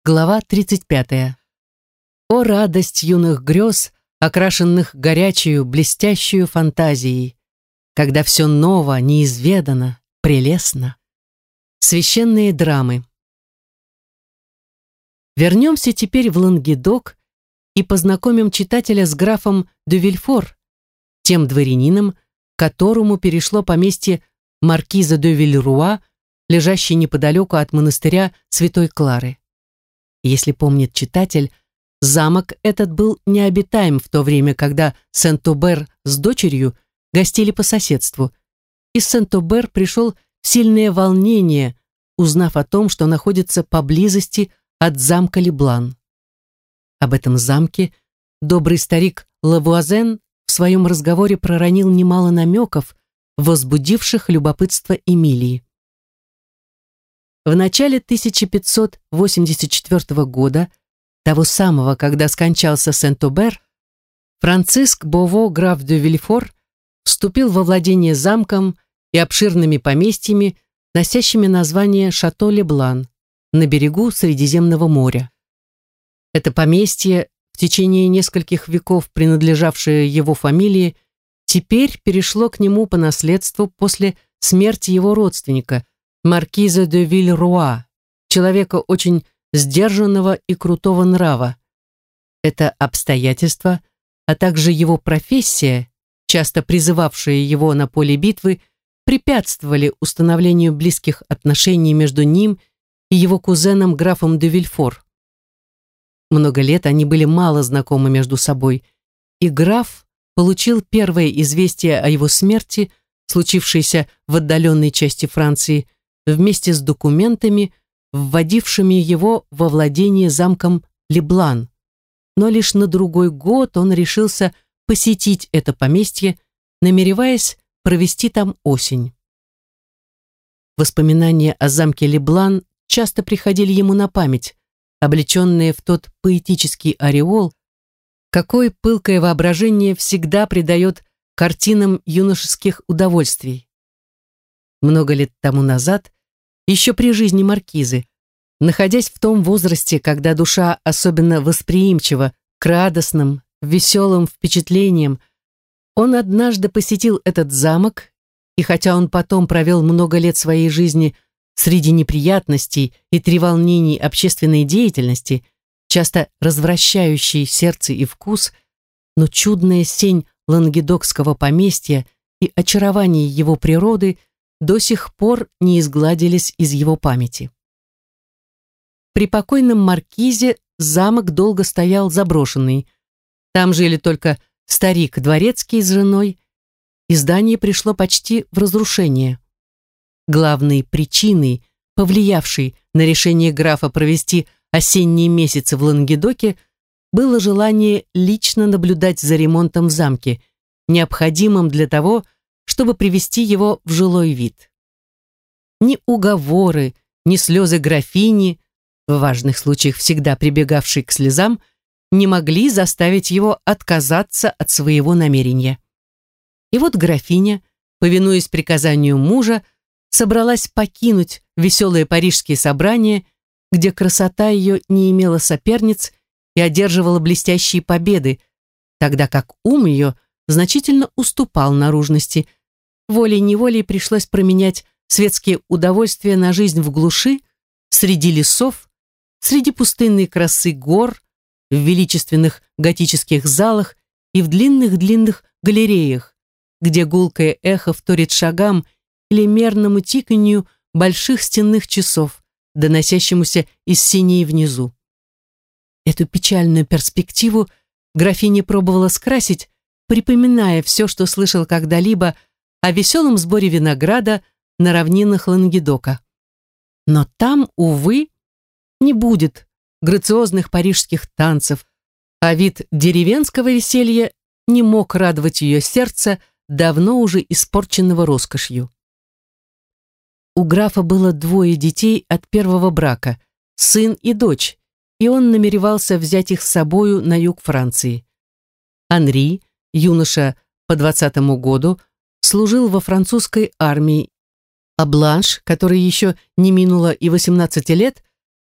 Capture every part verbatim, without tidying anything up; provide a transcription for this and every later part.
Глава тридцать пятая. О радость юных грез, окрашенных горячую, блестящую фантазией, когда все ново, неизведано, прелестно. Священные драмы. Вернемся теперь в Лангедок и познакомим читателя с графом де Вильфор, тем дворянином, которому перешло поместье маркиза де Вильруа, лежащее неподалеку от монастыря Святой Клары. Если помнит читатель, замок этот был необитаем в то время, когда Сент-Обер с дочерью гостили по соседству, и Сент-Обер пришел в сильное волнение, узнав о том, что находится поблизости от замка Леблан. Об этом замке добрый старик Лавуазен в своем разговоре проронил немало намеков, возбудивших любопытство Эмилии. В начале тысяча пятьсот восемьдесят четвёртого года, того самого, когда скончался Сент-Обер, Франциск Бово, граф де Вильфор, вступил во владение замком и обширными поместьями, носящими название Шато-Леблан на берегу Средиземного моря. Это поместье, в течение нескольких веков принадлежавшее его фамилии, теперь перешло к нему по наследству после смерти его родственника, маркиза де Вильруа, человека очень сдержанного и крутого нрава. Это обстоятельство, а также его профессия, часто призывавшая его на поле битвы, препятствовали установлению близких отношений между ним и его кузеном графом де Вильфор. Много лет они были мало знакомы между собой, и граф получил первое известие о его смерти, случившееся в отдаленной части Франции, вместе с документами, вводившими его во владение замком Леблан. Но лишь на другой год он решился посетить это поместье, намереваясь провести там осень. Воспоминания о замке Леблан часто приходили ему на память, облеченные в тот поэтический ореол, какой пылкое воображение всегда придает картинам юношеских удовольствий. Много лет тому назад, еще при жизни маркизы, находясь в том возрасте, когда душа особенно восприимчива к радостным, веселым впечатлениям, он однажды посетил этот замок, и хотя он потом провел много лет своей жизни среди неприятностей и треволнений общественной деятельности, часто развращающей сердце и вкус, но чудная сень лангедокского поместья и очарование его природы до сих пор не изгладились из его памяти. При покойном маркизе замок долго стоял заброшенный. Там жили только старик дворецкий с женой, и здание пришло почти в разрушение. Главной причиной, повлиявшей на решение графа провести осенние месяцы в Лангедоке, было желание лично наблюдать за ремонтом в замке, необходимым для того, чтобы привести его в жилой вид. Ни уговоры, ни слезы графини, в важных случаях всегда прибегавшей к слезам, не могли заставить его отказаться от своего намерения. И вот графиня, повинуясь приказанию мужа, собралась покинуть веселые парижские собрания, где красота ее не имела соперниц и одерживала блестящие победы, тогда как ум ее значительно уступал наружности. Волей-неволей пришлось променять светские удовольствия на жизнь в глуши, среди лесов, среди пустынной красы гор, в величественных готических залах и в длинных-длинных галереях, где гулкое эхо вторит шагам или мерному тиканью больших стенных часов, доносящемуся из синей внизу. Эту печальную перспективу графиня пробовала скрасить, припоминая все, что слышал когда-либо о веселом сборе винограда на равнинах Лангедока. Но там, увы, не будет грациозных парижских танцев, а вид деревенского веселья не мог радовать ее сердце, давно уже испорченного роскошью. У графа было двое детей от первого брака, сын и дочь, и он намеревался взять их с собою на юг Франции. Анри, юноша по двадцатому году, служил во французской армии, а Бланш, которой еще не минуло и восемнадцати лет,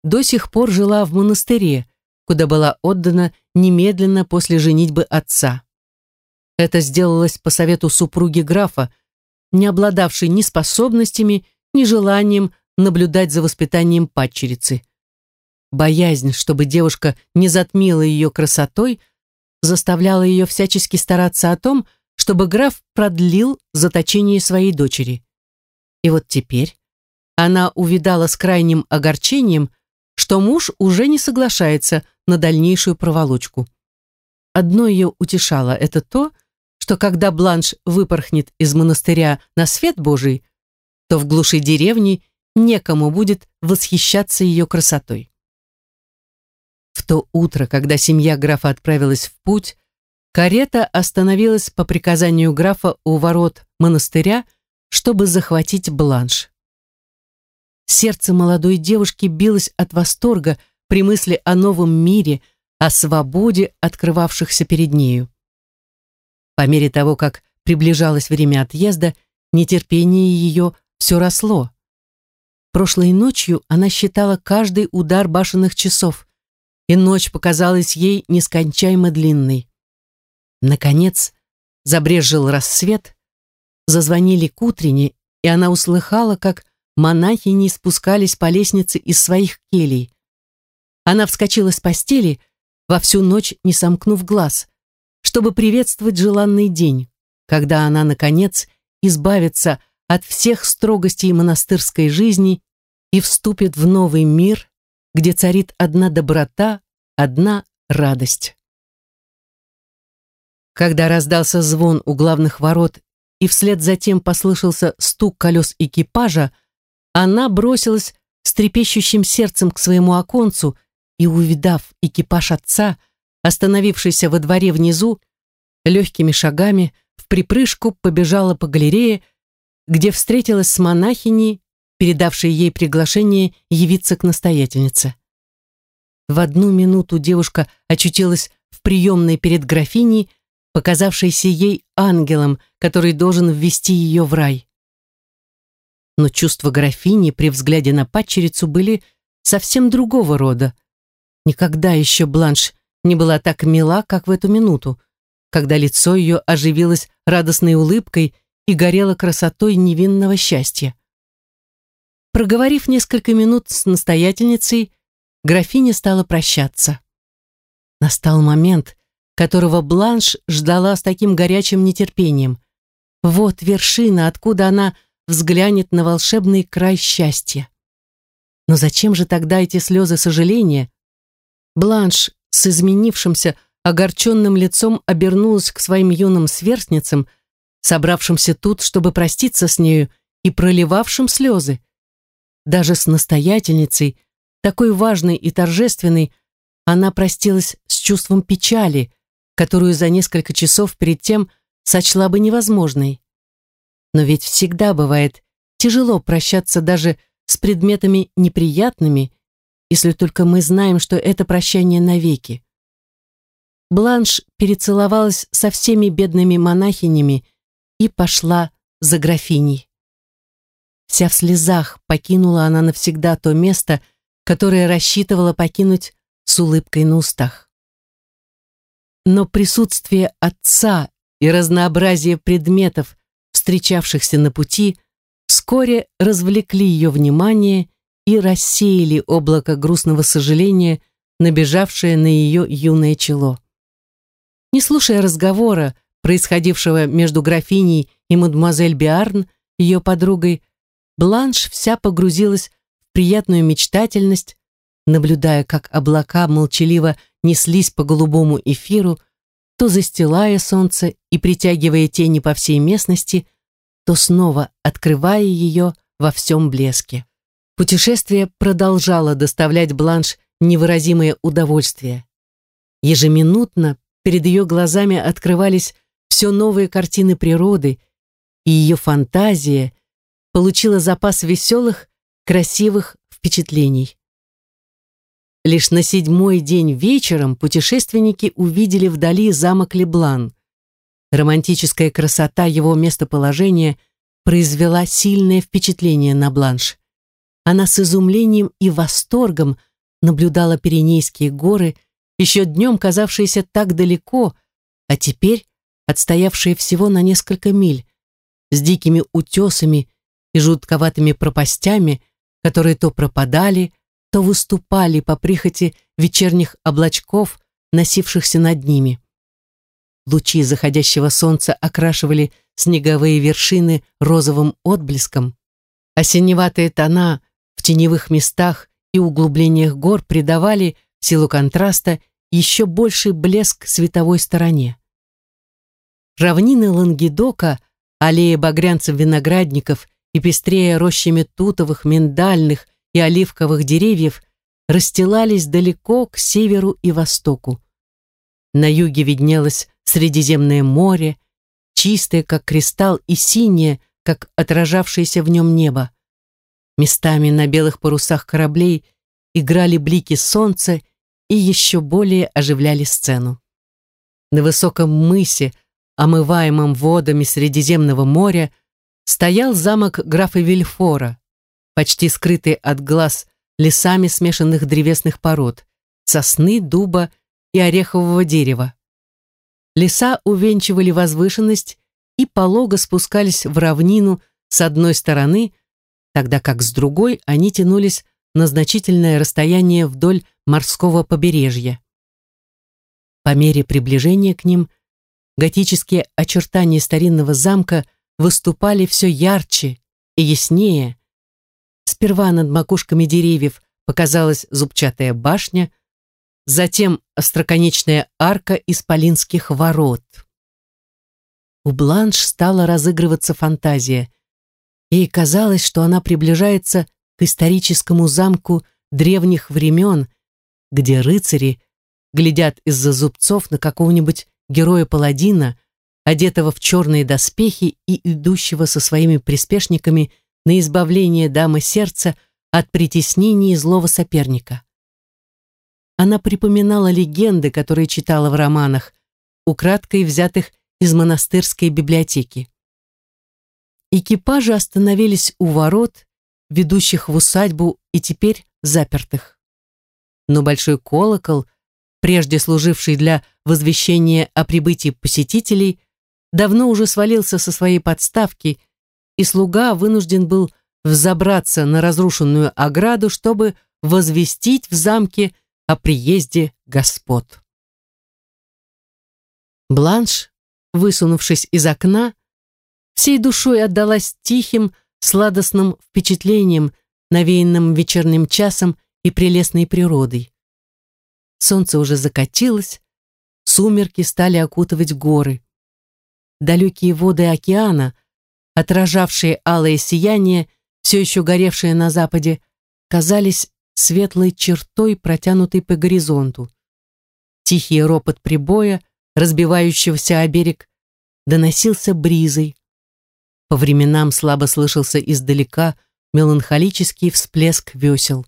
до сих пор жила в монастыре, куда была отдана немедленно после женитьбы отца. Это сделалось по совету супруги графа, не обладавшей ни способностями, ни желанием наблюдать за воспитанием падчерицы. Боязнь, чтобы девушка не затмила ее красотой, заставляла ее всячески стараться о том, чтобы граф продлил заточение своей дочери. И вот теперь она увидала с крайним огорчением, что муж уже не соглашается на дальнейшую проволочку. Одно ее утешало — это то, что когда Бланш выпорхнет из монастыря на свет Божий, то в глуши деревни некому будет восхищаться ее красотой. В то утро, когда семья графа отправилась в путь, карета остановилась по приказанию графа у ворот монастыря, чтобы захватить Бланш. Сердце молодой девушки билось от восторга при мысли о новом мире, о свободе, открывавшихся перед нею. По мере того, как приближалось время отъезда, нетерпение ее все росло. Прошлой ночью она считала каждый удар башенных часов, и ночь показалась ей нескончаемо длинной. Наконец, забрезжил рассвет, зазвонили к утренне, и она услыхала, как монахини спускались по лестнице из своих келий. Она вскочила с постели, во всю ночь не сомкнув глаз, чтобы приветствовать желанный день, когда она, наконец, избавится от всех строгостей монастырской жизни и вступит в новый мир, где царит одна доброта, одна радость. Когда раздался звон у главных ворот и вслед за тем послышался стук колес экипажа, она бросилась с трепещущим сердцем к своему оконцу и, увидав экипаж отца, остановившийся во дворе внизу, легкими шагами вприпрыжку побежала по галерее, где встретилась с монахиней, передавшей ей приглашение явиться к настоятельнице. В одну минуту девушка очутилась в приемной перед графиней, показавшейся ей ангелом, который должен ввести ее в рай. Но чувства графини при взгляде на падчерицу были совсем другого рода. Никогда еще Бланш не была так мила, как в эту минуту, когда лицо ее оживилось радостной улыбкой и горело красотой невинного счастья. Проговорив несколько минут с настоятельницей, графиня стала прощаться. Настал момент, которого Бланш ждала с таким горячим нетерпением. Вот вершина, откуда она взглянет на волшебный край счастья. Но зачем же тогда эти слезы сожаления? Бланш с изменившимся, огорченным лицом обернулась к своим юным сверстницам, собравшимся тут, чтобы проститься с нею, и проливавшим слезы. Даже с настоятельницей, такой важной и торжественной, она простилась с чувством печали, которую за несколько часов перед тем сочла бы невозможной. Но ведь всегда бывает тяжело прощаться даже с предметами неприятными, если только мы знаем, что это прощание навеки. Бланш перецеловалась со всеми бедными монахинями и пошла за графиней. Вся в слезах покинула она навсегда то место, которое рассчитывала покинуть с улыбкой на устах. Но присутствие отца и разнообразие предметов, встречавшихся на пути, вскоре развлекли ее внимание и рассеяли облако грустного сожаления, набежавшее на ее юное чело. Не слушая разговора, происходившего между графиней и мадемуазель Биарн, ее подругой, Бланш вся погрузилась в приятную мечтательность, наблюдая, как облака молчаливо неслись по голубому эфиру, то застилая солнце и притягивая тени по всей местности, то снова открывая ее во всем блеске. Путешествие продолжало доставлять Бланш невыразимое удовольствие. Ежеминутно перед ее глазами открывались все новые картины природы, и ее фантазия получила запас веселых, красивых впечатлений. Лишь на седьмой день вечером путешественники увидели вдали замок Леблан. Романтическая красота его местоположения произвела сильное впечатление на Бланш. Она с изумлением и восторгом наблюдала Пиренейские горы, еще днем казавшиеся так далеко, а теперь отстоявшие всего на несколько миль, с дикими утесами и жутковатыми пропастями, которые то пропадали, то выступали по прихоти вечерних облачков, носившихся над ними. Лучи заходящего солнца окрашивали снеговые вершины розовым отблеском, а синеватые тона в теневых местах и углублениях гор придавали, в силу контраста, еще больший блеск световой стороне. Равнины Лангедока, аллея багрянцев виноградников и пестрее рощами тутовых, миндальных и оливковых деревьев расстилались далеко к северу и востоку. На юге виднелось Средиземное море, чистое, как кристалл, и синее, как отражавшееся в нем небо. Местами на белых парусах кораблей играли блики солнца и еще более оживляли сцену. На высоком мысе, омываемом водами Средиземного моря, стоял замок графа Вильфора, почти скрытый от глаз лесами смешанных древесных пород, сосны, дуба и орехового дерева. Леса увенчивали возвышенность и полого спускались в равнину с одной стороны, тогда как с другой они тянулись на значительное расстояние вдоль морского побережья. По мере приближения к ним готические очертания старинного замка выступали все ярче и яснее. Сперва над макушками деревьев показалась зубчатая башня, затем остроконечная арка исполинских ворот. У Бланш стала разыгрываться фантазия. Ей казалось, что она приближается к историческому замку древних времен, где рыцари глядят из-за зубцов на какого-нибудь героя-паладина, одетого в черные доспехи и идущего со своими приспешниками на избавление дамы сердца от притеснений злого соперника. Она припоминала легенды, которые читала в романах, украдкой взятых из монастырской библиотеки. Экипажи остановились у ворот, ведущих в усадьбу и теперь запертых. Но большой колокол, прежде служивший для возвещения о прибытии посетителей, давно уже свалился со своей подставки, и слуга вынужден был взобраться на разрушенную ограду, чтобы возвестить в замке о приезде господ. Бланш, высунувшись из окна, всей душой отдалась тихим, сладостным впечатлениям, навеянным вечерним часом и прелестной природой. Солнце уже закатилось, сумерки стали окутывать горы. Далекие воды океана, отражавшие алое сияние, все еще горевшее на западе, казались светлой чертой, протянутой по горизонту. Тихий ропот прибоя, разбивающегося о берег, доносился бризой. По временам слабо слышался издалека меланхолический всплеск весел.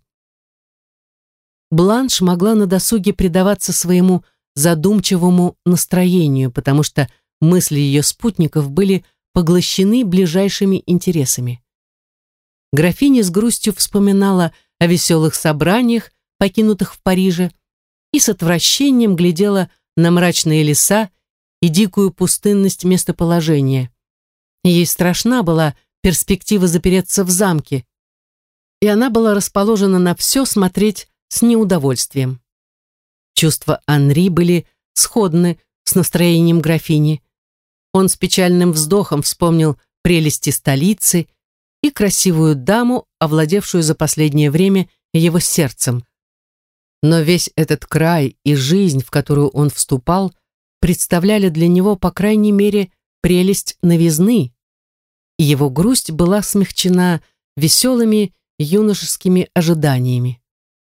Бланш могла на досуге предаваться своему задумчивому настроению, потому что мысли ее спутников были поглощены ближайшими интересами. Графиня с грустью вспоминала о веселых собраниях, покинутых в Париже, и с отвращением глядела на мрачные леса и дикую пустынность местоположения. Ей страшна была перспектива запереться в замке, и она была расположена на все смотреть с неудовольствием. Чувства Анри были сходны с настроением графини. Он с печальным вздохом вспомнил прелести столицы и красивую даму, овладевшую за последнее время его сердцем. Но весь этот край и жизнь, в которую он вступал, представляли для него, по крайней мере, прелесть новизны, и его грусть была смягчена веселыми юношескими ожиданиями.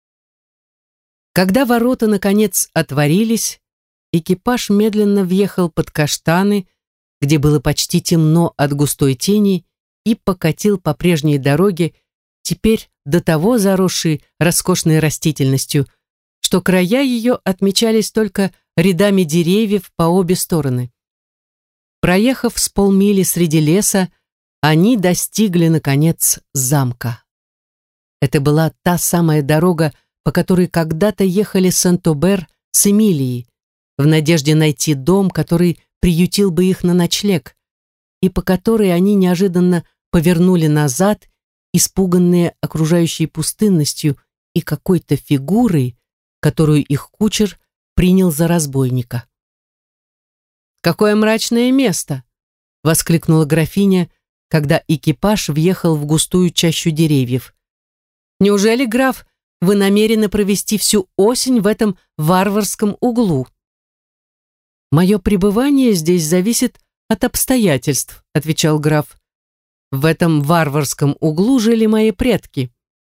Когда ворота, наконец, отворились, экипаж медленно въехал под каштаны, где было почти темно от густой тени, и покатил по прежней дороге, теперь до того заросшей роскошной растительностью, что края ее отмечались только рядами деревьев по обе стороны. Проехав с полмили среди леса, они достигли, наконец, замка. Это была та самая дорога, по которой когда-то ехали Сент-Обер с Эмилией, в надежде найти дом, который приютил бы их на ночлег, и по которой они неожиданно повернули назад, испуганные окружающей пустынностью и какой-то фигурой, которую их кучер принял за разбойника. «Какое мрачное место!» — воскликнула графиня, когда экипаж въехал в густую чащу деревьев. «Неужели, граф, вы намерены провести всю осень в этом варварском углу?» «Мое пребывание здесь зависит от обстоятельств», — отвечал граф. «В этом варварском углу жили мои предки».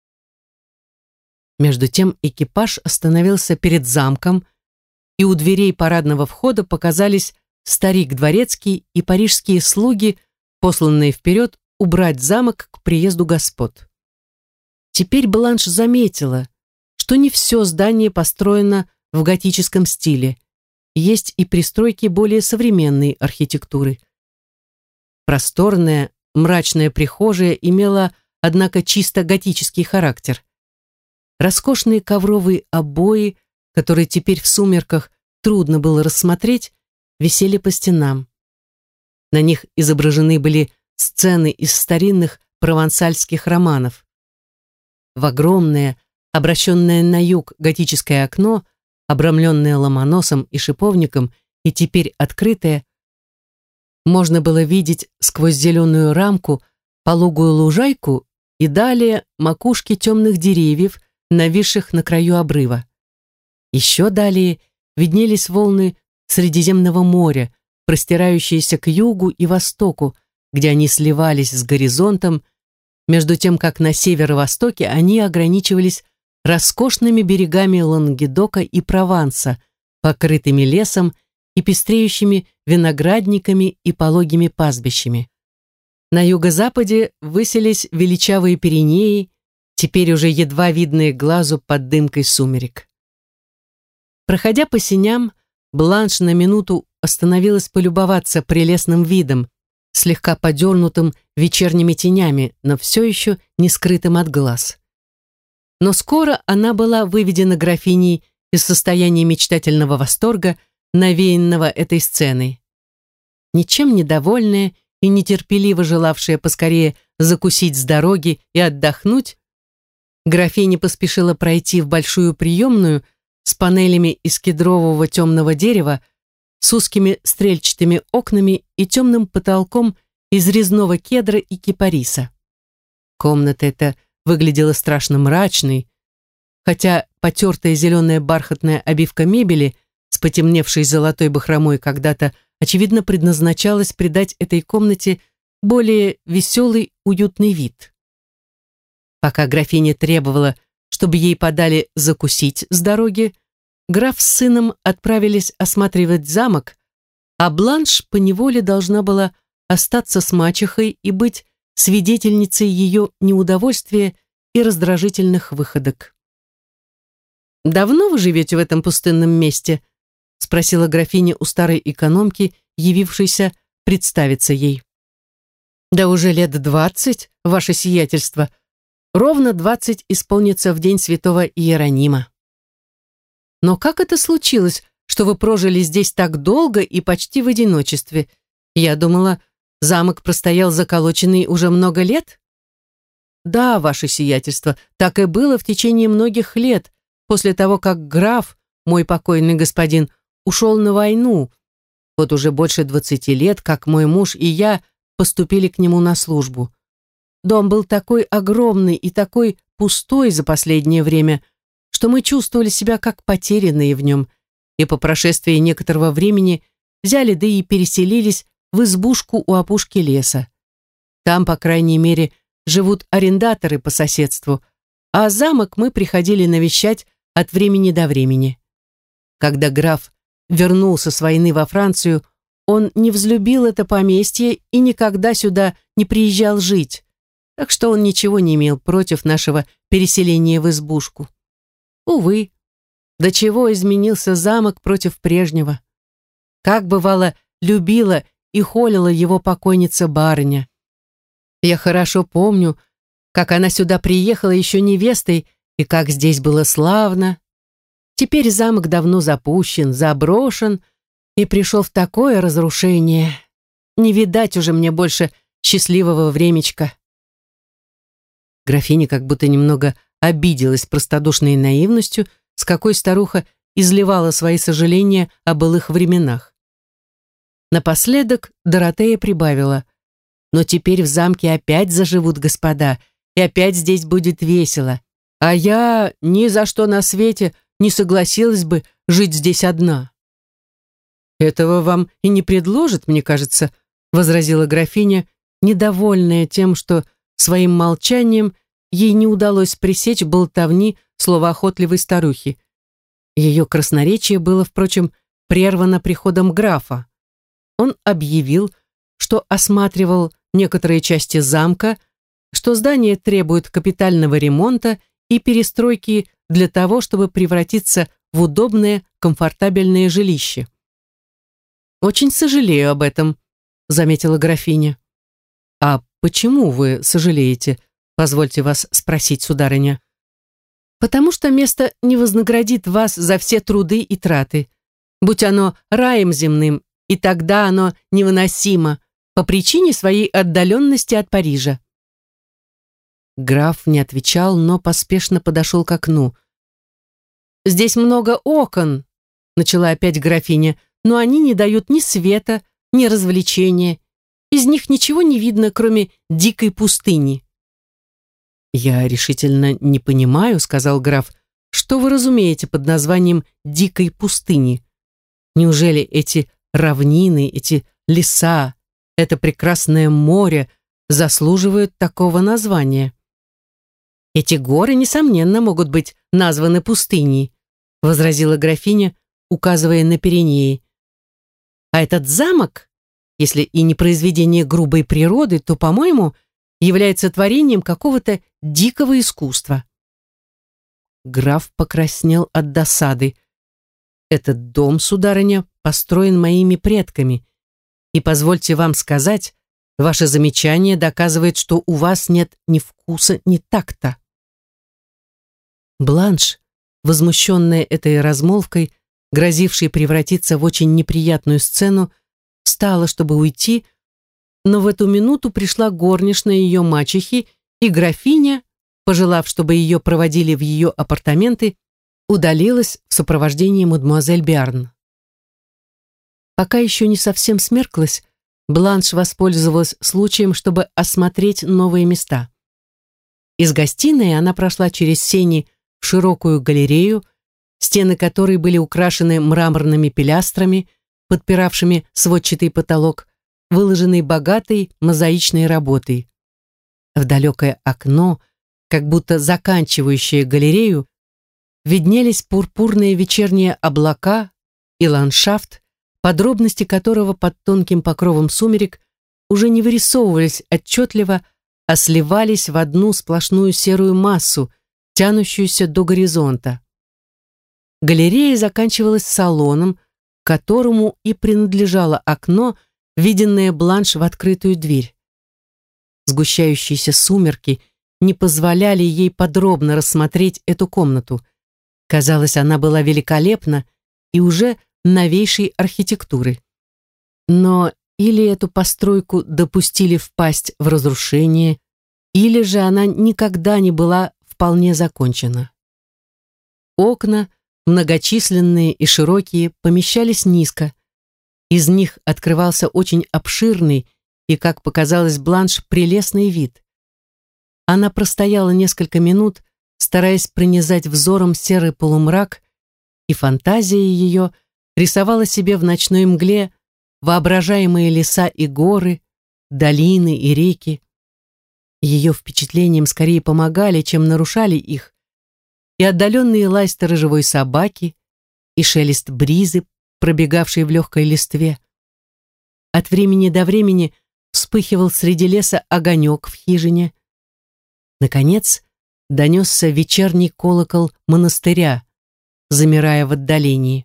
Между тем экипаж остановился перед замком, и у дверей парадного входа показались старик дворецкий и парижские слуги, посланные вперед убрать замок к приезду господ. Теперь Бланш заметила, что не все здание построено в готическом стиле, есть и пристройки более современной архитектуры. Просторная, мрачная прихожая имела, однако, чисто готический характер. Роскошные ковровые обои, которые теперь в сумерках трудно было рассмотреть, висели по стенам. На них изображены были сцены из старинных провансальских романов. В огромное, обращенное на юг готическое окно, обрамленное ломоносом и шиповником и теперь открытое, можно было видеть сквозь зеленую рамку пологую лужайку и далее макушки темных деревьев, нависших на краю обрыва. Еще далее виднелись волны Средиземного моря, простирающиеся к югу и востоку, где они сливались с горизонтом, между тем как на северо-востоке они ограничивались роскошными берегами Лангедока и Прованса, покрытыми лесом и пестреющими виноградниками и пологими пастбищами. На юго-западе высились величавые Пиренеи, теперь уже едва видные глазу под дымкой сумерек. Проходя по сеням, Бланш на минуту остановилась полюбоваться прелестным видом, слегка подернутым вечерними тенями, но все еще не скрытым от глаз. Но скоро она была выведена графиней из состояния мечтательного восторга, навеянного этой сценой. Ничем недовольная и нетерпеливо желавшая поскорее закусить с дороги и отдохнуть, графиня поспешила пройти в большую приемную с панелями из кедрового темного дерева, с узкими стрельчатыми окнами и темным потолком из резного кедра и кипариса. Комната эта выглядела страшно мрачной, хотя потертая зеленая бархатная обивка мебели с потемневшей золотой бахромой когда-то, очевидно, предназначалась придать этой комнате более веселый, уютный вид. Пока графиня требовала, чтобы ей подали закусить с дороги, граф с сыном отправились осматривать замок, а Бланш поневоле должна была остаться с мачехой и быть свидетельницей ее неудовольствия и раздражительных выходок. «Давно вы живете в этом пустынном месте?» — спросила графиня у старой экономки, явившейся представиться ей. «Да уже лет двадцать, ваше сиятельство. Ровно двадцать исполнится в день святого Иеронима». «Но как это случилось, что вы прожили здесь так долго и почти в одиночестве? Я думала, замок простоял заколоченный уже много лет?» «Да, ваше сиятельство, так и было в течение многих лет, после того, как граф, мой покойный господин, ушел на войну. Вот уже больше двадцати лет, как мой муж и я поступили к нему на службу. Дом был такой огромный и такой пустой за последнее время, что мы чувствовали себя как потерянные в нем, и по прошествии некоторого времени взяли да и переселились в избушку у опушки леса. Там, по крайней мере, живут арендаторы по соседству, а замок мы приходили навещать от времени до времени. Когда граф вернулся с войны во Францию, он не взлюбил это поместье и никогда сюда не приезжал жить, так что он ничего не имел против нашего переселения в избушку. Увы, до чего изменился замок против прежнего. Как бывало, любила и холила его покойница барыня. Я хорошо помню, как она сюда приехала еще невестой и как здесь было славно. Теперь замок давно запущен, заброшен и пришел в такое разрушение. Не видать уже мне больше счастливого времечка. Графиня как будто немного обиделась простодушной наивностью, с какой старуха изливала свои сожаления о былых временах. Напоследок Доротея прибавила: «Но теперь в замке опять заживут господа, и опять здесь будет весело, а я ни за что на свете не согласилась бы жить здесь одна». «Этого вам и не предложат, мне кажется», — возразила графиня, недовольная тем, что своим молчанием ей не удалось пресечь болтовни словоохотливой старухи. Ее красноречие было, впрочем, прервано приходом графа. Он объявил, что осматривал некоторые части замка, что здание требует капитального ремонта и перестройки для того, чтобы превратиться в удобное, комфортабельное жилище. «Очень сожалею об этом», — заметила графиня. «А почему вы сожалеете? Позвольте вас спросить, сударыня». «Потому что место не вознаградит вас за все труды и траты. Будь оно раем земным, и тогда оно невыносимо по причине своей отдаленности от Парижа». Граф не отвечал, но поспешно подошел к окну. «Здесь много окон», — начала опять графиня, «но они не дают ни света, ни развлечения. Из них ничего не видно, кроме дикой пустыни». «Я решительно не понимаю», — сказал граф, «что вы разумеете под названием «дикой пустыни». Неужели эти равнины, эти леса, это прекрасное море заслуживают такого названия?» «Эти горы, несомненно, могут быть названы пустыней», — возразила графиня, указывая на Пиренеи. «А этот замок, если и не произведение грубой природы, то, по-моему, является творением какого-то дикого искусства». Граф покраснел от досады. «Этот дом, сударыня, построен моими предками, и, позвольте вам сказать, ваше замечание доказывает, что у вас нет ни вкуса, ни такта». Бланш, возмущенная этой размолвкой, грозившей превратиться в очень неприятную сцену, встала, чтобы уйти, но в эту минуту пришла горничная ее мачехи, и графиня, пожелав, чтобы ее проводили в ее апартаменты, удалилась в сопровождении мадемуазель Биарн. Пока еще не совсем смерклась, Бланш воспользовалась случаем, чтобы осмотреть новые места. Из гостиной она прошла через сени в широкую галерею, стены которой были украшены мраморными пилястрами, подпиравшими сводчатый потолок, выложенный богатой мозаичной работой. В далекое окно, как будто заканчивающее галерею, виднелись пурпурные вечерние облака и ландшафт, подробности которого под тонким покровом сумерек уже не вырисовывались отчетливо, а сливались в одну сплошную серую массу, тянущуюся до горизонта. Галерея заканчивалась салоном, к которому и принадлежало окно, виденное Бланш в открытую дверь. Сгущающиеся сумерки не позволяли ей подробно рассмотреть эту комнату. Казалось, она была великолепна и уже новейшей архитектуры. Но или эту постройку допустили впасть в разрушение, или же она никогда не была вполне закончена. Окна, многочисленные и широкие, помещались низко. Из них открывался очень обширный и, как показалось Бланш, прелестный вид. Она простояла несколько минут, стараясь пронизать взором серый полумрак, и фантазия ее рисовала себе в ночной мгле воображаемые леса и горы, долины и реки. Ее впечатлениям скорее помогали, чем нарушали их, и отдаленный лай сторожевой собаки, и шелест бризы, пробегавшей в легкой листве. От времени до времени вспыхивал среди леса огонек в хижине. Наконец, донесся вечерний колокол монастыря, замирая в отдалении.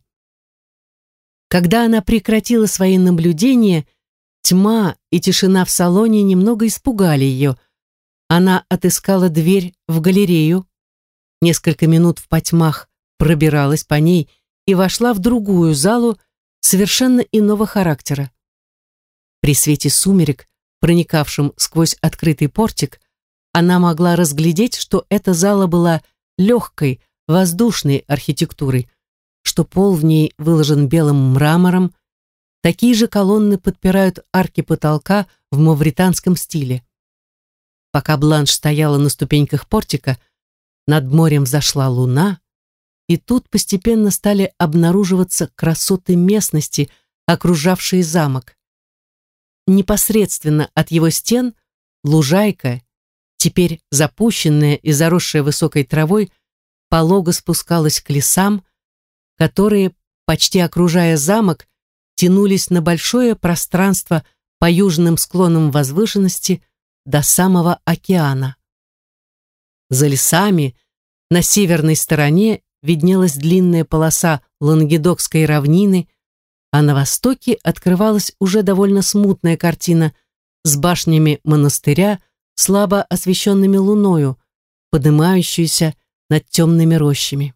Когда она прекратила свои наблюдения, тьма и тишина в салоне немного испугали ее. Она отыскала дверь в галерею, несколько минут в потьмах пробиралась по ней и вошла в другую залу совершенно иного характера. При свете сумерек, проникавшем сквозь открытый портик, она могла разглядеть, что эта зала была легкой, воздушной архитектурой, что пол в ней выложен белым мрамором, такие же колонны подпирают арки потолка в мавританском стиле. Пока Бланш стояла на ступеньках портика, над морем взошла луна, и тут постепенно стали обнаруживаться красоты местности, окружавшие замок. Непосредственно от его стен лужайка, теперь запущенная и заросшая высокой травой, полого спускалась к лесам, которые, почти окружая замок, тянулись на большое пространство по южным склонам возвышенности до самого океана. За лесами на северной стороне виднелась длинная полоса Лангедокской равнины, а на востоке открывалась уже довольно смутная картина с башнями монастыря, слабо освещенными луною, поднимающуюся над темными рощами.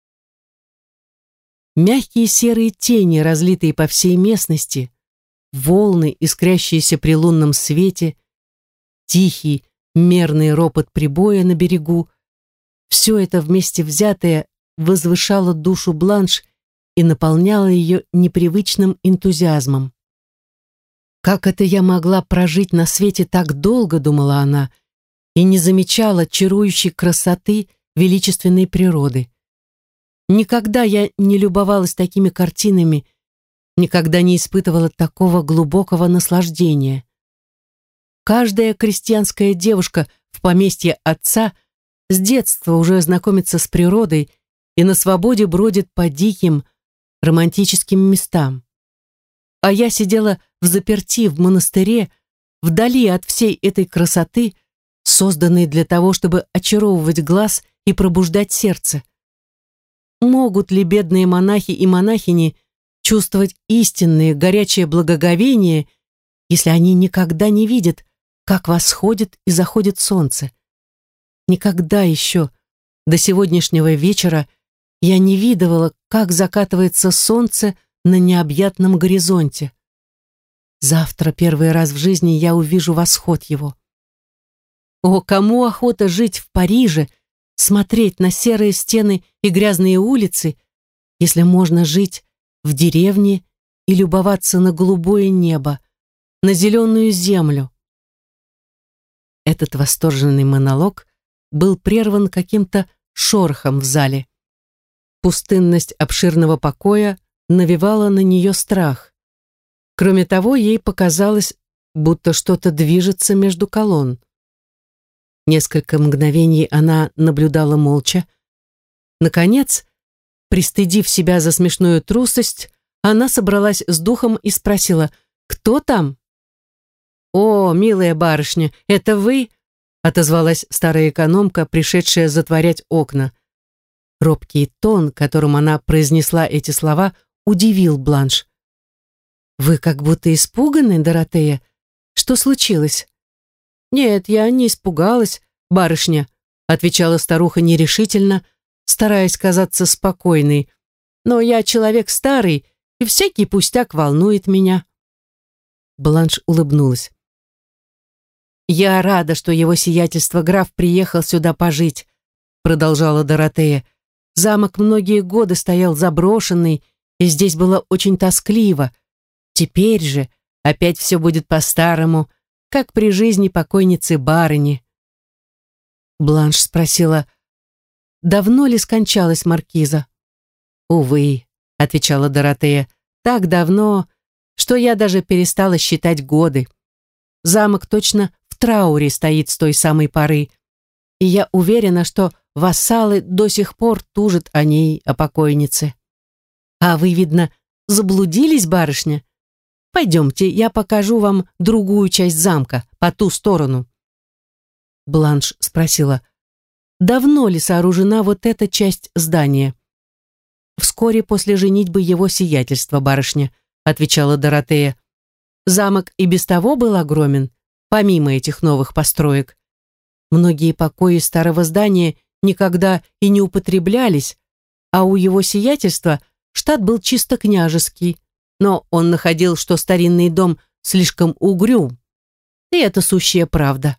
Мягкие серые тени, разлитые по всей местности, волны, искрящиеся при лунном свете, тихий, мерный ропот прибоя на берегу, все это вместе взятое возвышало душу Бланш и наполняло ее непривычным энтузиазмом. «Как это я могла прожить на свете так долго, — думала она, — и не замечала чарующей красоты величественной природы. Никогда я не любовалась такими картинами, никогда не испытывала такого глубокого наслаждения. Каждая крестьянская девушка в поместье отца с детства уже знакомится с природой и на свободе бродит по диким, романтическим местам. А я сидела взаперти в монастыре, вдали от всей этой красоты, созданной для того, чтобы очаровывать глаз и пробуждать сердце. Могут ли бедные монахи и монахини чувствовать истинное горячее благоговение, если они никогда не видят, как восходит и заходит солнце? Никогда еще, до сегодняшнего вечера, я не видывала, как закатывается солнце на необъятном горизонте. Завтра первый раз в жизни я увижу восход его. О, кому охота жить в Париже, смотреть на серые стены и грязные улицы, если можно жить в деревне и любоваться на голубое небо, на зеленую землю? Этот восторженный монолог был прерван каким-то шорохом в зале. Пустынность обширного покоя навевала на нее страх. Кроме того, ей показалось, будто что-то движется между колонн. Несколько мгновений она наблюдала молча. Наконец, пристыдив себя за смешную трусость, она собралась с духом и спросила: «Кто там?» «О, милая барышня, это вы?» — отозвалась старая экономка, пришедшая затворять окна. Робкий тон, которым она произнесла эти слова, удивил Бланш. «Вы как будто испуганы, Доротея? Что случилось?» «Нет, я не испугалась, барышня», — отвечала старуха нерешительно, стараясь казаться спокойной. «Но я человек старый, и всякий пустяк волнует меня». Бланш улыбнулась. «Я рада, что его сиятельство граф приехал сюда пожить», — продолжала Доротея. «Замок многие годы стоял заброшенный, и здесь было очень тоскливо. Теперь же опять все будет по-старому, как при жизни покойницы барыни». Бланш спросила: «Давно ли скончалась маркиза?» «Увы», — отвечала Доротея, — «так давно, что я даже перестала считать годы. Замок точно в трауре стоит с той самой поры, и я уверена, что вассалы до сих пор тужат о ней, о покойнице. А вы, видно, заблудились, барышня? Пойдемте, я покажу вам другую часть замка, по ту сторону». Бланш спросила: «Давно ли сооружена вот эта часть здания?» «Вскоре после женитьбы его сиятельства, барышня», — отвечала Доротея. «Замок и без того был огромен, помимо этих новых построек. Многие покои старого здания никогда и не употреблялись, а у его сиятельства штат был чисто княжеский, но он находил, что старинный дом слишком угрюм. И это сущая правда.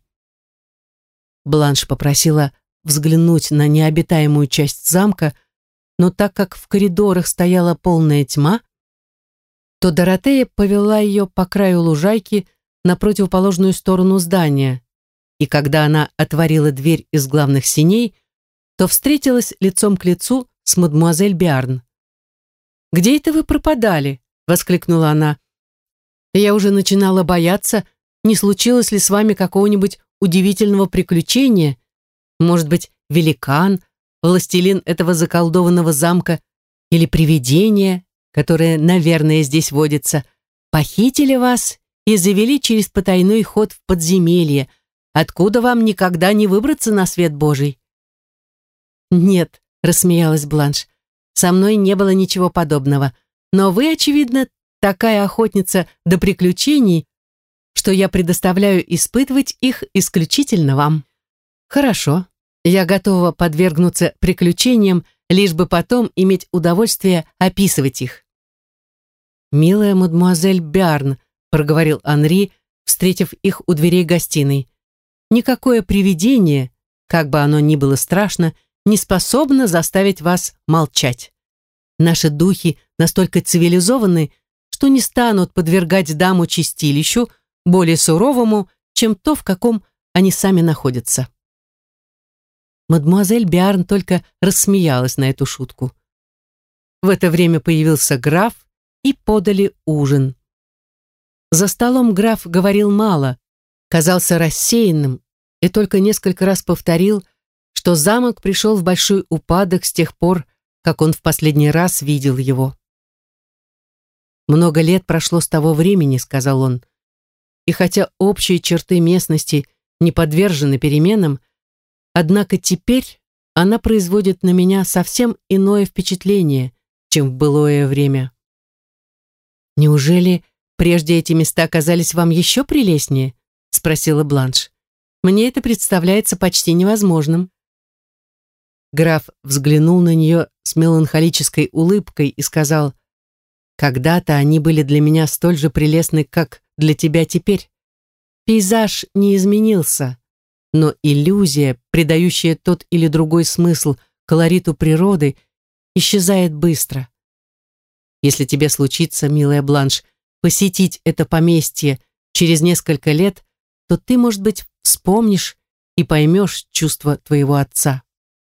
Бланш попросила взглянуть на необитаемую часть замка, но так как в коридорах стояла полная тьма, то Доротея повела ее по краю лужайки на противоположную сторону здания, и когда она отворила дверь из главных сеней, то встретилась лицом к лицу с мадемуазель Биарн. «Где это вы пропадали?» — воскликнула она. «Я уже начинала бояться, не случилось ли с вами какого-нибудь удивительного приключения? Может быть, великан, властелин этого заколдованного замка или привидение, которое, наверное, здесь водится, похитили вас и завели через потайной ход в подземелье, откуда вам никогда не выбраться на свет Божий?» «Нет», — рассмеялась Бланш, — «со мной не было ничего подобного, но вы, очевидно, такая охотница до приключений, что я предоставляю испытывать их исключительно вам. Хорошо, я готова подвергнуться приключениям, лишь бы потом иметь удовольствие описывать их». «Милая мадемуазель Биарн», — проговорил Анри, встретив их у дверей гостиной, «никакое привидение, как бы оно ни было страшно, не способно заставить вас молчать. Наши духи настолько цивилизованы, что не станут подвергать даму чистилищу, более суровому, чем то, в каком они сами находятся». Мадемуазель Биарн только рассмеялась на эту шутку. В это время появился граф, и подали ужин. За столом граф говорил мало, казался рассеянным и только несколько раз повторил, что замок пришел в большой упадок с тех пор, как он в последний раз видел его. «Много лет прошло с того времени», — сказал он, «и хотя общие черты местности не подвержены переменам, однако теперь она производит на меня совсем иное впечатление, чем в былое время». «Неужели прежде эти места казались вам еще прелестнее?» — спросила Бланш. «Мне это представляется почти невозможным». Граф взглянул на нее с меланхолической улыбкой и сказал: «Когда-то они были для меня столь же прелестны, как для тебя теперь. Пейзаж не изменился, но иллюзия, придающая тот или другой смысл колориту природы, исчезает быстро. Если тебе случится, милая Бланш, посетить это поместье через несколько лет, то ты, может быть, вспомнишь и поймешь чувства твоего отца».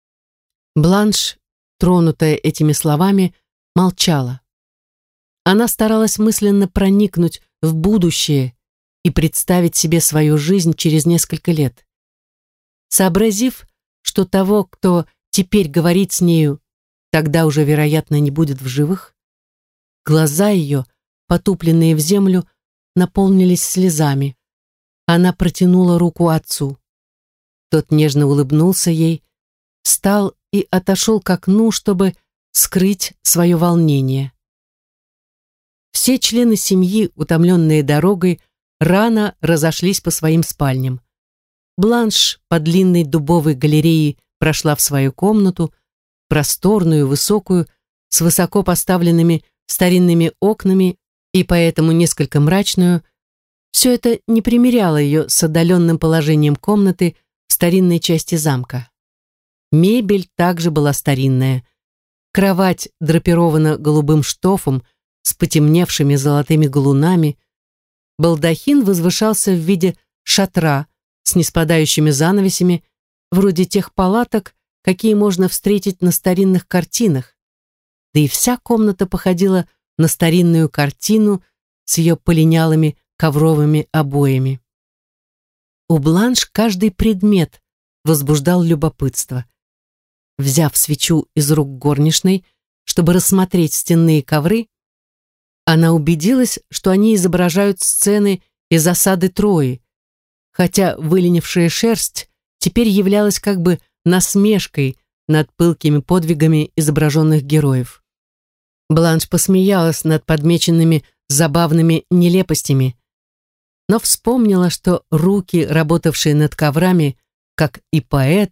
Бланш, тронутая этими словами, молчала. Она старалась мысленно проникнуть в будущее и представить себе свою жизнь через несколько лет. Сообразив, что того, кто теперь говорит с нею, тогда уже, вероятно, не будет в живых, глаза ее, потупленные в землю, наполнились слезами. Она протянула руку отцу. Тот нежно улыбнулся ей, встал и отошел к окну, чтобы скрыть свое волнение. Все члены семьи, утомленные дорогой, рано разошлись по своим спальням. Бланш по длинной дубовой галерее прошла в свою комнату, просторную, высокую, с высоко поставленными старинными окнами и поэтому несколько мрачную. Все это не примиряло ее с отдаленным положением комнаты в старинной части замка. Мебель также была старинная. Кровать драпирована голубым штофом с потемневшими золотыми галунами. Балдахин возвышался в виде шатра с ниспадающими занавесями, вроде тех палаток, какие можно встретить на старинных картинах. Да и вся комната походила на старинную картину с ее полинялыми ковровыми обоями. У Бланш каждый предмет возбуждал любопытство. Взяв свечу из рук горничной, чтобы рассмотреть стенные ковры, она убедилась, что они изображают сцены из осады Трои, хотя выленившая шерсть теперь являлась как бы насмешкой над пылкими подвигами изображенных героев. Бланш посмеялась над подмеченными забавными нелепостями, но вспомнила, что руки, работавшие над коврами, как и поэт,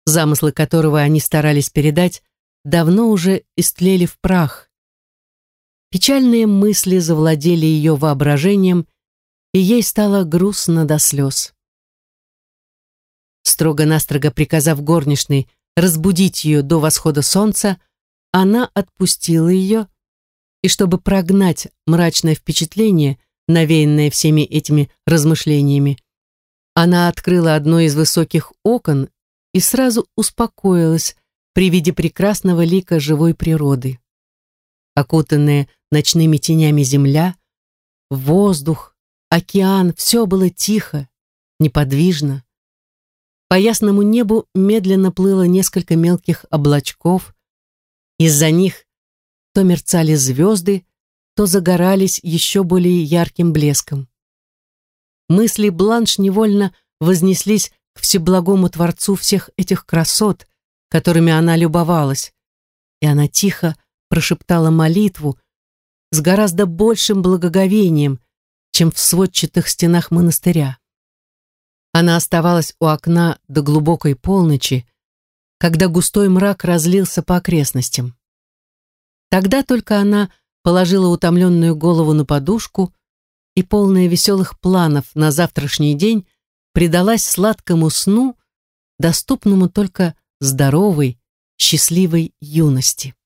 замыслы которого они старались передать, давно уже истлели в прах. Печальные мысли завладели ее воображением, и ей стало грустно до слез. Строго-настрого приказав горничной разбудить ее до восхода солнца, она отпустила ее, и чтобы прогнать мрачное впечатление, навеянное всеми этими размышлениями, она открыла одно из высоких окон и сразу успокоилась при виде прекрасного лика живой природы. Окутанная ночными тенями земля, воздух, океан — все было тихо, неподвижно. По ясному небу медленно плыло несколько мелких облачков. Из-за них то мерцали звезды, то загорались еще более ярким блеском. Мысли Бланш невольно вознеслись к всеблагому Творцу всех этих красот, которыми она любовалась, и она тихо прошептала молитву с гораздо большим благоговением, чем в сводчатых стенах монастыря. Она оставалась у окна до глубокой полночи, когда густой мрак разлился по окрестностям. Тогда только она положила утомленную голову на подушку и, полная веселых планов на завтрашний день, предалась сладкому сну, доступному только здоровой, счастливой юности.